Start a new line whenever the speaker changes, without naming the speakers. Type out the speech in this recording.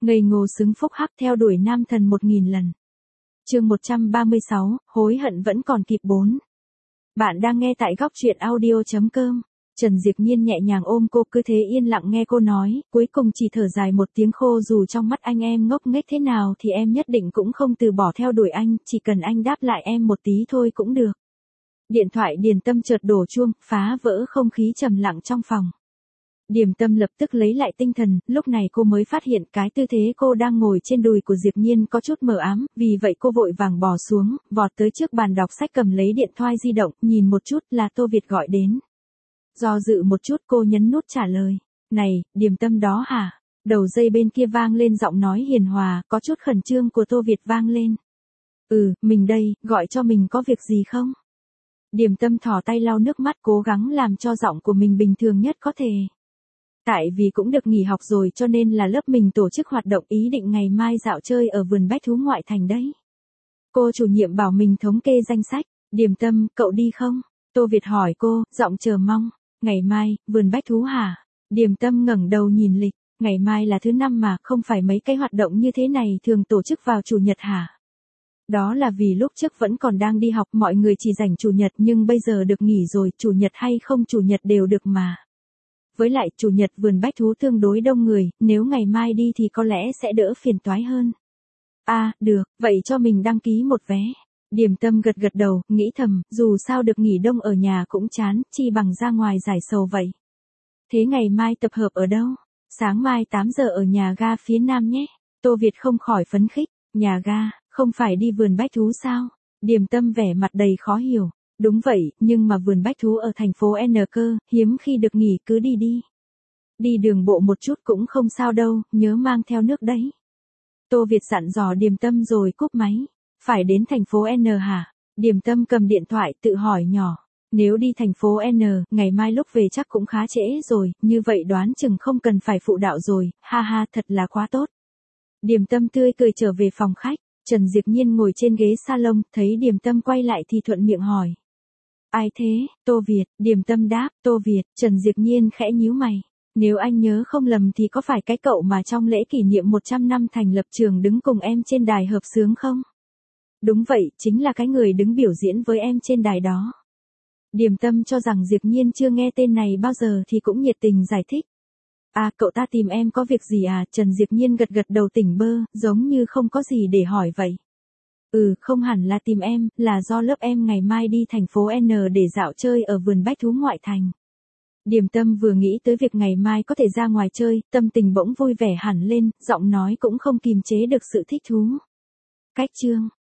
Ngây ngô xứng phúc hắc theo đuổi nam thần 1000 lần. Chương 136, hối hận vẫn còn kịp 4. Bạn đang nghe tại góc truyện audio.com. Trần Diệp Nhiên nhẹ nhàng ôm cô, cứ thế yên lặng nghe cô nói, cuối cùng chỉ thở dài một tiếng khô, dù trong mắt anh em ngốc nghếch thế nào thì em nhất định cũng không từ bỏ theo đuổi anh, chỉ cần anh đáp lại em một tí thôi cũng được. Điện thoại Điềm Tâm chợt đổ chuông, phá vỡ không khí trầm lặng trong phòng. Điềm Tâm lập tức lấy lại tinh thần, lúc này cô mới phát hiện cái tư thế cô đang ngồi trên đùi của Diệp Nhiên có chút mờ ám, vì vậy cô vội vàng bò xuống, vọt tới trước bàn đọc sách, cầm lấy điện thoại di động, nhìn một chút là Tô Việt gọi đến. Do dự một chút cô nhấn nút trả lời. Này, Điềm Tâm đó hả? Đầu dây bên kia vang lên giọng nói hiền hòa, có chút khẩn trương của Tô Việt vang lên. Mình đây, gọi cho mình có việc gì không? Điềm Tâm thò tay lau nước mắt, cố gắng làm cho giọng của mình bình thường nhất có thể. Tại vì cũng được nghỉ học rồi cho nên là lớp mình tổ chức hoạt động, ý định ngày mai dạo chơi ở vườn bách thú ngoại thành đấy. Cô chủ nhiệm bảo mình thống kê danh sách. Điềm Tâm, cậu đi không? Tô Việt hỏi cô, giọng chờ mong. Ngày mai, vườn bách thú hả? Điềm Tâm ngẩng đầu nhìn lịch. Ngày mai là thứ năm mà, không phải mấy cái hoạt động như thế này thường tổ chức vào chủ nhật hả? Đó là vì lúc trước vẫn còn đang đi học, mọi người chỉ rảnh chủ nhật, nhưng bây giờ được nghỉ rồi, chủ nhật hay không chủ nhật đều được mà. Với lại chủ nhật vườn bách thú tương đối đông người, nếu ngày mai đi thì có lẽ sẽ đỡ phiền toái hơn. Được, vậy cho mình đăng ký một vé. Điềm Tâm gật gật đầu, nghĩ thầm, dù sao được nghỉ đông ở nhà cũng chán, chi bằng ra ngoài giải sầu vậy. Thế ngày mai tập hợp ở đâu? Sáng mai 8 giờ ở nhà ga phía Nam nhé. Tô Việt không khỏi phấn khích. Nhà ga, không phải đi vườn bách thú sao? Điềm Tâm vẻ mặt đầy khó hiểu. Đúng vậy, nhưng mà vườn bách thú ở thành phố N cơ, hiếm khi được nghỉ, cứ đi đi. Đi đường bộ một chút cũng không sao đâu, nhớ mang theo nước đấy. Tô Việt dặn dò Điềm Tâm rồi cúp máy. Phải đến thành phố N hả? Điềm Tâm cầm điện thoại tự hỏi nhỏ. Nếu đi thành phố N, ngày mai lúc về chắc cũng khá trễ rồi, như vậy đoán chừng không cần phải phụ đạo rồi, ha ha, thật là quá tốt. Điềm Tâm tươi cười trở về phòng khách, Trần Diệp Nhiên ngồi trên ghế salon, thấy Điềm Tâm quay lại thì thuận miệng hỏi. Ai thế? Tô Việt. Điềm Tâm đáp. Tô Việt. Trần Diệp Nhiên khẽ nhíu mày. Nếu anh nhớ không lầm thì có phải cái cậu mà trong lễ kỷ niệm 100 năm thành lập trường đứng cùng em trên đài hợp xướng không? Đúng vậy, chính là cái người đứng biểu diễn với em trên đài đó. Điềm Tâm cho rằng Diệp Nhiên chưa nghe tên này bao giờ thì cũng nhiệt tình giải thích. Cậu ta tìm em có việc gì à? Trần Diệp Nhiên gật gật đầu tỉnh bơ, giống như không có gì để hỏi vậy. Không hẳn là tìm em, là do lớp em ngày mai đi thành phố N để dạo chơi ở vườn bách thú ngoại thành. Điềm Tâm vừa nghĩ tới việc ngày mai có thể ra ngoài chơi, tâm tình bỗng vui vẻ hẳn lên, giọng nói cũng không kìm chế được sự thích thú. Cách chương